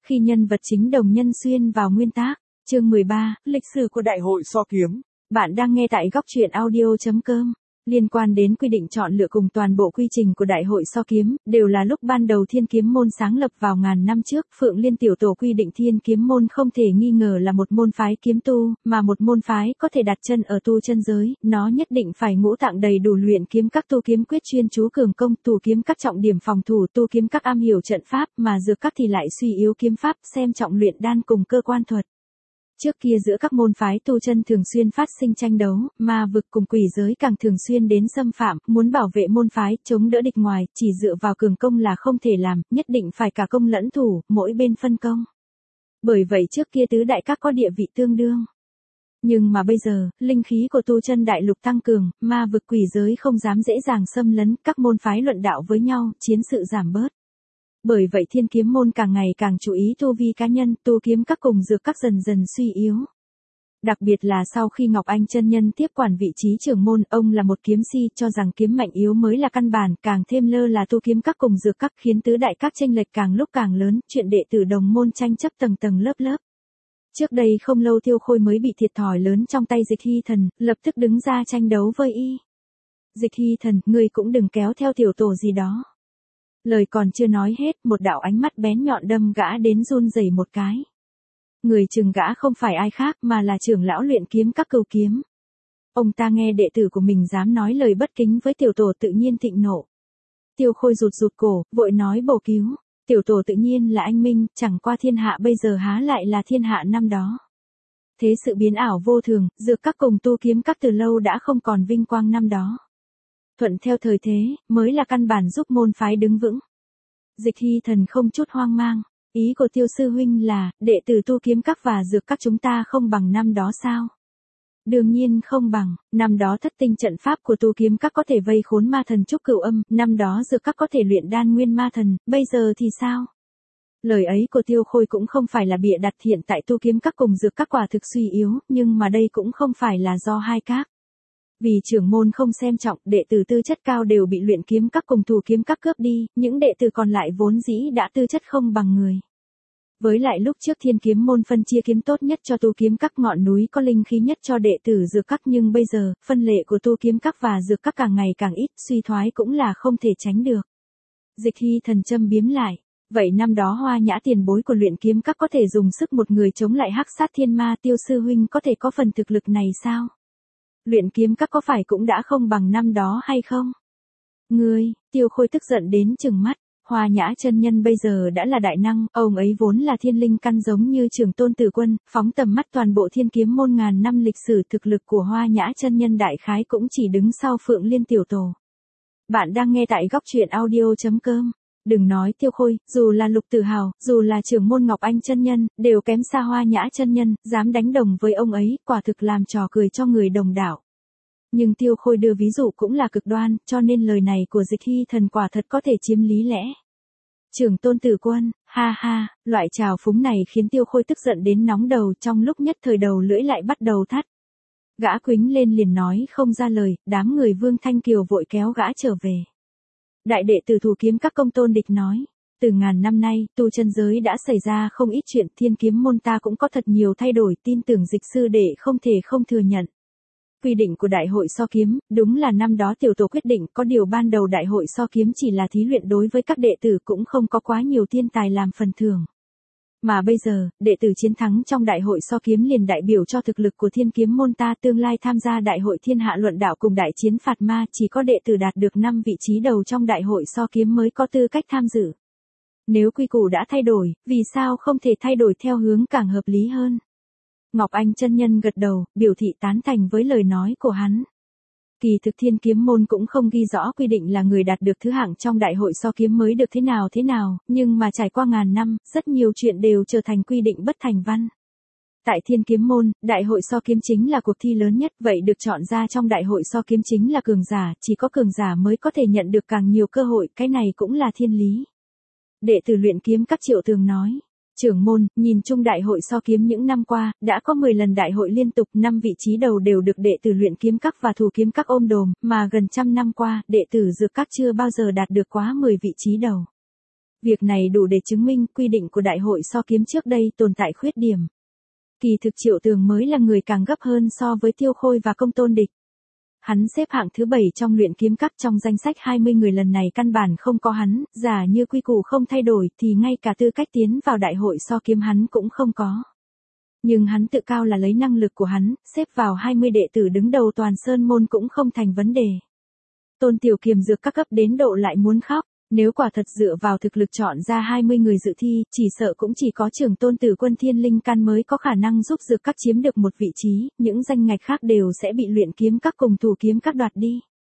khi nhân vật chính đồng nhân xuyên vào nguyên tác. Chương 13, lịch sử của Đại hội So Kiếm. Bạn đang nghe tại góc truyện audio.com. Liên quan đến quy định chọn lựa cùng toàn bộ quy trình của Đại hội So Kiếm, đều là lúc ban đầu Thiên Kiếm Môn sáng lập vào ngàn năm trước. Phượng Liên Tiểu Tổ quy định Thiên Kiếm Môn không thể nghi ngờ là một môn phái kiếm tu, mà một môn phái có thể đặt chân ở tu chân giới, nó nhất định phải ngũ tạng đầy đủ luyện kiếm các tu kiếm quyết chuyên chú cường công, tu kiếm các trọng điểm phòng thủ, tu kiếm các am hiểu trận pháp, mà dược các thì lại suy yếu kiếm pháp, xem trọng luyện đan cùng cơ quan thuật. Trước kia giữa các môn phái tu chân thường xuyên phát sinh tranh đấu, ma vực cùng quỷ giới càng thường xuyên đến xâm phạm, muốn bảo vệ môn phái, chống đỡ địch ngoài, chỉ dựa vào cường công là không thể làm, nhất định phải cả công lẫn thủ, mỗi bên phân công. Bởi vậy trước kia tứ đại các có địa vị tương đương. Nhưng mà bây giờ, linh khí của tu chân đại lục tăng cường, ma vực quỷ giới không dám dễ dàng xâm lấn, các môn phái luận đạo với nhau, chiến sự giảm bớt. Bởi vậy Thiên Kiếm Môn càng ngày càng chú ý tu vi cá nhân, tu kiếm các cùng dược các dần dần suy yếu. Đặc biệt là sau khi Ngọc Anh chân nhân tiếp quản vị trí trưởng môn, ông là một kiếm si, cho rằng kiếm mạnh yếu mới là căn bản, càng thêm lơ là tu kiếm các cùng dược các, khiến tứ đại các chênh lệch càng lúc càng lớn, chuyện đệ tử đồng môn tranh chấp tầng tầng lớp lớp. Trước đây không lâu Tiêu Khôi mới bị thiệt thòi lớn trong tay Dịch Hy Thần, lập tức đứng ra tranh đấu với y. Dịch Hy Thần, ngươi cũng đừng kéo theo tiểu tổ gì đó. Lời còn chưa nói hết, một đạo ánh mắt bén nhọn đâm gã đến run rẩy một cái. Người chừng gã không phải ai khác mà là trưởng lão luyện kiếm các Cửu Kiếm. Ông ta nghe đệ tử của mình dám nói lời bất kính với tiểu tổ tự nhiên thịnh nộ. Tiêu Khôi rụt cổ, vội nói bổ cứu. Tiểu tổ tự nhiên là anh minh, chẳng qua thiên hạ bây giờ há lại là thiên hạ năm đó. Thế sự biến ảo vô thường, dược các cùng tu kiếm các từ lâu đã không còn vinh quang năm đó. Thuận theo thời thế, mới là căn bản giúp môn phái đứng vững. Dịch Hy Thần không chút hoang mang, ý của Tiêu sư huynh là, đệ tử tu kiếm các và dược các chúng ta không bằng năm đó sao? Đương nhiên không bằng, năm đó thất tinh trận pháp của tu kiếm các có thể vây khốn ma thần trúc cửu âm, năm đó dược các có thể luyện đan nguyên ma thần, bây giờ thì sao? Lời ấy của Tiêu Khôi cũng không phải là bịa đặt, hiện tại tu kiếm các cùng dược các quả thực suy yếu, nhưng mà đây cũng không phải là do hai các. Vì trưởng môn không xem trọng, đệ tử tư chất cao đều bị luyện kiếm các cùng thủ kiếm các cướp đi, những đệ tử còn lại vốn dĩ đã tư chất không bằng người. Với lại lúc trước Thiên Kiếm Môn phân chia kiếm tốt nhất cho tu kiếm các, ngọn núi có linh khí nhất cho đệ tử dược các, nhưng bây giờ, phân lệ của tu kiếm các và dược các càng ngày càng ít, suy thoái cũng là không thể tránh được. Dịch Hy Thần châm biếm lại, vậy năm đó Hoa Nhã tiền bối của luyện kiếm các có thể dùng sức một người chống lại hắc sát thiên ma, Tiêu sư huynh có thể có phần thực lực này sao? Luyện kiếm các có phải cũng đã không bằng năm đó hay không? Ngươi, Tiêu Khôi tức giận đến trừng mắt, Hoa Nhã chân nhân bây giờ đã là đại năng, ông ấy vốn là thiên linh căn giống như Trưởng Tôn Tử Quân, phóng tầm mắt toàn bộ Thiên Kiếm Môn ngàn năm lịch sử, thực lực của Hoa Nhã chân nhân đại khái cũng chỉ đứng sau Phượng Liên Tiểu Tổ. Bạn đang nghe tại góc truyện audio.com. Đừng nói Tiêu Khôi, dù là Lục Tử Hào, dù là trưởng môn Ngọc Anh chân nhân, đều kém xa Hoa Nhã chân nhân, dám đánh đồng với ông ấy, quả thực làm trò cười cho người đồng đạo. Nhưng Tiêu Khôi đưa ví dụ cũng là cực đoan, cho nên lời này của Dịch Hy Thần quả thật có thể chiếm lý lẽ. Trưởng Tôn Tử Quân, ha ha, loại trào phúng này khiến Tiêu Khôi tức giận đến nóng đầu, trong lúc nhất thời đầu lưỡi lại bắt đầu thắt. Gã quĩnh lên liền nói không ra lời, đám người Vương Thanh Kiều vội kéo gã trở về. Đại đệ tử thủ kiếm các Công Tôn Địch nói, từ ngàn năm nay, tu chân giới đã xảy ra không ít chuyện, Thiên Kiếm Môn ta cũng có thật nhiều thay đổi, tin tưởng Dịch sư đệ không thể không thừa nhận. Quy định của Đại hội So Kiếm, đúng là năm đó tiểu tổ quyết định, có điều ban đầu Đại hội So Kiếm chỉ là thí luyện đối với các đệ tử, cũng không có quá nhiều thiên tài làm phần thưởng. Mà bây giờ, đệ tử chiến thắng trong Đại hội So Kiếm liền đại biểu cho thực lực của Thiên Kiếm Môn ta, tương lai tham gia Đại hội Thiên Hạ luận đạo cùng đại chiến phạt ma, chỉ có đệ tử đạt được 5 vị trí đầu trong Đại hội So Kiếm mới có tư cách tham dự. Nếu quy củ đã thay đổi, vì sao không thể thay đổi theo hướng càng hợp lý hơn? Ngọc Anh chân nhân gật đầu, biểu thị tán thành với lời nói của hắn. Kỳ thực Thiên Kiếm Môn cũng không ghi rõ quy định là người đạt được thứ hạng trong Đại hội So Kiếm mới được thế nào, nhưng mà trải qua ngàn năm, rất nhiều chuyện đều trở thành quy định bất thành văn. Tại Thiên Kiếm Môn, Đại hội So Kiếm chính là cuộc thi lớn nhất, vậy được chọn ra trong Đại hội So Kiếm chính là cường giả, chỉ có cường giả mới có thể nhận được càng nhiều cơ hội, cái này cũng là thiên lý. Đệ tử luyện kiếm các Triệu Tường nói. Trưởng môn, nhìn chung Đại hội So Kiếm những năm qua, đã có 10 lần đại hội liên tục, 5 vị trí đầu đều được đệ tử luyện kiếm các và thủ kiếm các ôm đồm, mà gần trăm năm qua, đệ tử dược các chưa bao giờ đạt được quá 10 vị trí đầu. Việc này đủ để chứng minh quy định của đại hội so kiếm trước đây tồn tại khuyết điểm. Kỳ thực Triệu Tường mới là người càng gấp hơn so với Tiêu Khôi và Công Tôn Địch. Hắn xếp hạng thứ 7 trong luyện kiếm các, trong danh sách 20 người lần này căn bản không có hắn, giả như quy củ không thay đổi thì ngay cả tư cách tiến vào đại hội so kiếm hắn cũng không có. Nhưng hắn tự cao là lấy năng lực của hắn, xếp vào 20 đệ tử đứng đầu toàn sơn môn cũng không thành vấn đề. Tôn Tiểu Kiềm dược các cấp đến độ lại muốn khóc, nếu quả thật dựa vào thực lực chọn ra 20 người dự thi, chỉ sợ cũng chỉ có Trưởng Tôn Tử Quân Thiên Linh Căn mới có khả năng giúp dược các chiếm được một vị trí, những danh ngạch khác đều sẽ bị luyện kiếm các cùng thủ kiếm các đoạt đi.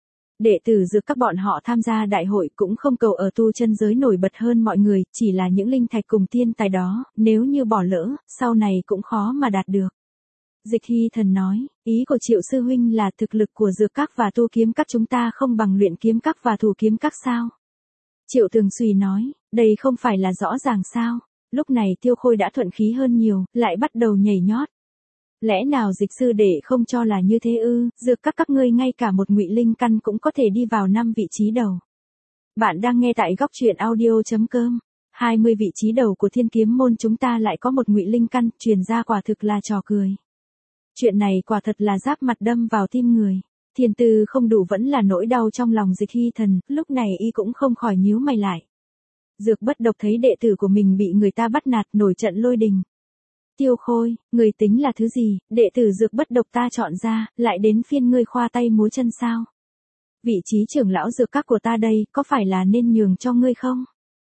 Đệ tử dược các bọn họ tham gia đại hội cũng không cầu ở tu chân giới nổi bật hơn mọi người, chỉ là những linh thạch cùng tiên tài đó, nếu như bỏ lỡ, sau này cũng khó mà đạt được. Dịch Hy Thần nói, ý của Triệu sư huynh là thực lực của dược các và tu kiếm các chúng ta không bằng luyện kiếm các và thủ kiếm các sao? Triệu Tường Suy nói, đây không phải là rõ ràng sao? Lúc này Tiêu Khôi đã thuận khí hơn nhiều, lại bắt đầu nhảy nhót. Lẽ nào Dịch sư đệ không cho là như thế ư? Dược các ngươi ngay cả một ngụy linh căn cũng có thể đi vào 5 vị trí đầu. Bạn đang nghe tại góc truyện audio.com. 20 vị trí đầu của Thiên Kiếm môn chúng ta lại có một ngụy linh căn, truyền ra quả thực là trò cười. Chuyện này quả thật là giáp mặt đâm vào tim người. Thiên tư không đủ vẫn là nỗi đau trong lòng Dịch Hy Thần, lúc này y cũng không khỏi nhíu mày lại. Dược Bất Độc thấy đệ tử của mình bị người ta bắt nạt, nổi trận lôi đình. Tiêu Khôi, người tính là thứ gì, đệ tử Dược Bất Độc ta chọn ra, lại đến phiên ngươi khoa tay múa chân sao? Vị trí trưởng lão dược các của ta đây, có phải là nên nhường cho ngươi không?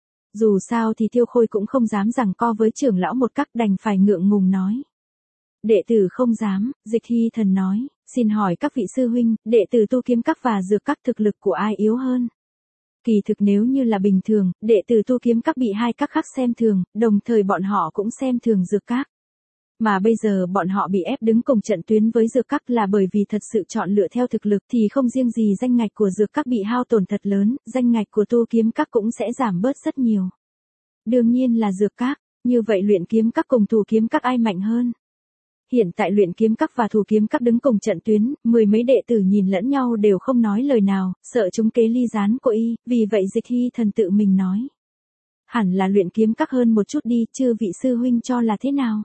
Dù sao thì Tiêu Khôi cũng không dám giằng co với trưởng lão một cách, đành phải ngượng ngùng nói. Đệ tử không dám, Dịch Hy Thần nói, xin hỏi các vị sư huynh, đệ tử tu kiếm các và dược các thực lực của ai yếu hơn? Kỳ thực nếu như là bình thường, đệ tử tu kiếm các bị hai các khác xem thường, đồng thời bọn họ cũng xem thường dược các. Mà bây giờ bọn họ bị ép đứng cùng trận tuyến với dược các là bởi vì thật sự chọn lựa theo thực lực thì không riêng gì danh ngạch của dược các bị hao tổn thật lớn, danh ngạch của tu kiếm các cũng sẽ giảm bớt rất nhiều. Đương nhiên là dược các, như vậy luyện kiếm các cùng thủ kiếm các ai mạnh hơn? Hiện tại luyện kiếm các và thủ kiếm các đứng cùng trận tuyến, 10 mấy đệ tử nhìn lẫn nhau đều không nói lời nào, sợ chúng kế ly gián của y, vì vậy Dịch Hy Thần tự mình nói. Hẳn là luyện kiếm các hơn một chút đi, chư vị sư huynh cho là thế nào?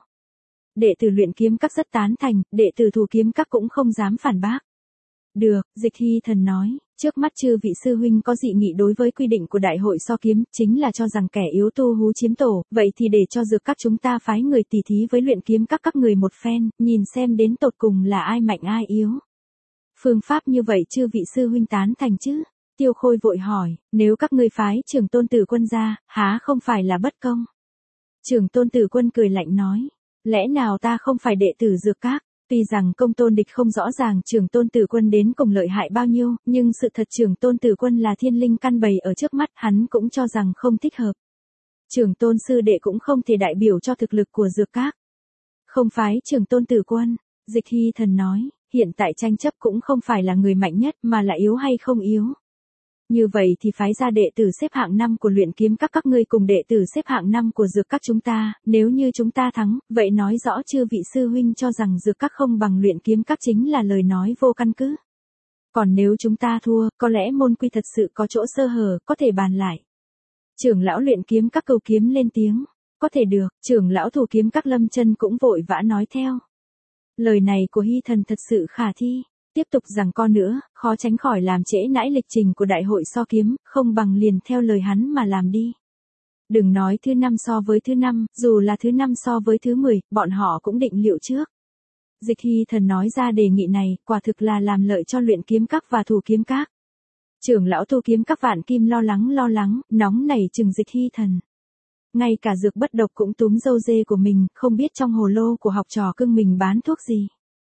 Đệ tử luyện kiếm các rất tán thành, đệ tử thủ kiếm các cũng không dám phản bác. Được, Dịch Hy Thần nói, trước mắt chư vị sư huynh có dị nghị đối với quy định của đại hội so kiếm, chính là cho rằng kẻ yếu tu hú chiếm tổ, vậy thì để cho dược các chúng ta phái người tỉ thí với luyện kiếm các người một phen, nhìn xem đến tột cùng là ai mạnh ai yếu. Phương pháp như vậy chư vị sư huynh tán thành chứ? Tiêu Khôi vội hỏi, nếu các ngươi phái Trưởng Tôn Tử Quân ra, há không phải là bất công? Trưởng Tôn Tử Quân cười lạnh nói, lẽ nào ta không phải đệ tử dược các? Tuy rằng Công Tôn Địch không rõ ràng Trưởng Tôn Tử Quân đến cùng lợi hại bao nhiêu, nhưng sự thật Trưởng Tôn Tử Quân là thiên linh căn bày ở trước mắt, hắn cũng cho rằng không thích hợp. Trưởng Tôn sư đệ cũng không thể đại biểu cho thực lực của dược các. Không phái Trưởng Tôn Tử Quân, Dịch Hy Thần nói, hiện tại tranh chấp cũng không phải là người mạnh nhất mà là yếu hay không yếu. Như vậy thì phái ra đệ tử xếp hạng 5 của luyện kiếm các ngươi cùng đệ tử xếp hạng 5 của dược các chúng ta, nếu như chúng ta thắng, vậy nói rõ chư vị sư huynh cho rằng dược các không bằng luyện kiếm các chính là lời nói vô căn cứ. Còn nếu chúng ta thua, có lẽ môn quy thật sự có chỗ sơ hở, có thể bàn lại. Trưởng lão luyện kiếm các Cửu Kiếm lên tiếng, có thể được, trưởng lão thủ kiếm các Lâm Chân cũng vội vã nói theo. Lời này của Hy Thần thật sự khả thi. Tiếp tục giằng co nữa, khó tránh khỏi làm trễ nãi lịch trình của đại hội so kiếm, không bằng liền theo lời hắn mà làm đi. Đừng nói thứ 5 so với thứ 5, dù là thứ 5 so với thứ 10, bọn họ cũng định liệu trước. Dịch Hy Thần nói ra đề nghị này, quả thực là làm lợi cho luyện kiếm các và thủ kiếm các. Trưởng lão tu kiếm các Vạn Kim lo lắng, nóng nảy chừng Dịch Hy Thần. Ngay cả Dược Bất Độc cũng túm râu dê của mình, không biết trong hồ lô của học trò cưng mình bán thuốc gì.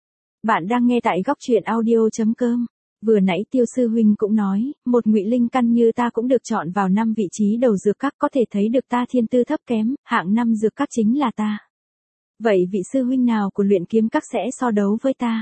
Bạn đang nghe tại góc truyện audio.com. Vừa nãy Tiêu sư huynh cũng nói, một ngụy linh căn như ta cũng được chọn vào 5 vị trí đầu dược các, có thể thấy được ta thiên tư thấp kém, hạng 5 dược các chính là ta. Vậy vị sư huynh nào của luyện kiếm các sẽ so đấu với ta?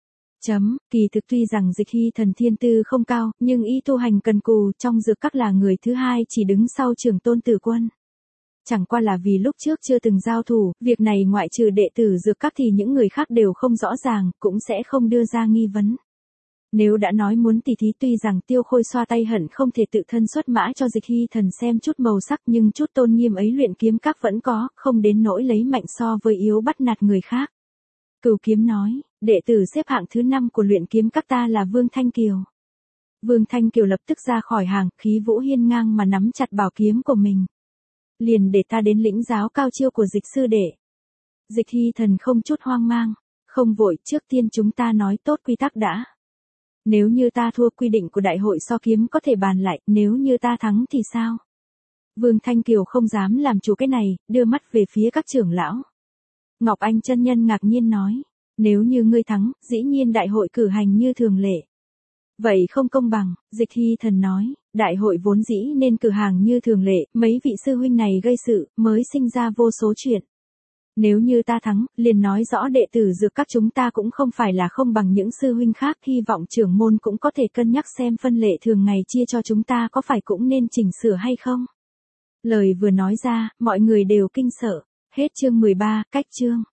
Kỳ thực tuy rằng Dịch Hy Thần thiên tư không cao, nhưng y tu hành cần cù, trong dược các là người thứ hai chỉ đứng sau Trưởng Tôn Tử Quân. Chẳng qua là vì lúc trước chưa từng giao thủ, việc này ngoại trừ đệ tử dược các thì những người khác đều không rõ ràng, cũng sẽ không đưa ra nghi vấn. Nếu đã nói muốn tỉ thí, tuy rằng Tiêu Khôi xoa tay hận không thể tự thân xuất mã cho Dịch Hy Thần xem chút màu sắc, nhưng chút tôn nghiêm ấy luyện kiếm các vẫn có, không đến nỗi lấy mạnh so với yếu bắt nạt người khác. Cửu Kiếm nói, đệ tử xếp hạng thứ 5 của luyện kiếm các ta là Vương Thanh Kiều. Vương Thanh Kiều lập tức ra khỏi hàng, khí vũ hiên ngang mà nắm chặt bảo kiếm của mình. Liền để ta đến lĩnh giáo cao chiêu của Dịch sư đệ. Dịch Hy Thần không chút hoang mang, không vội, trước tiên chúng ta nói tốt quy tắc đã. Nếu như ta thua, quy định của đại hội so kiếm có thể bàn lại, nếu như ta thắng thì sao? Vương Thanh Kiều không dám làm chủ cái này, đưa mắt về phía các trưởng lão. Ngọc Anh chân nhân ngạc nhiên nói, nếu như ngươi thắng, dĩ nhiên đại hội cử hành như thường lệ. Vậy không công bằng, Dịch Hy Thần nói, đại hội vốn dĩ nên cử hành như thường lệ, mấy vị sư huynh này gây sự, mới sinh ra vô số chuyện. Nếu như ta thắng, liền nói rõ đệ tử dược các chúng ta cũng không phải là không bằng những sư huynh khác, hy vọng trưởng môn cũng có thể cân nhắc xem phân lệ thường ngày chia cho chúng ta có phải cũng nên chỉnh sửa hay không. Lời vừa nói ra, mọi người đều kinh sợ. Hết chương 13, cách chương.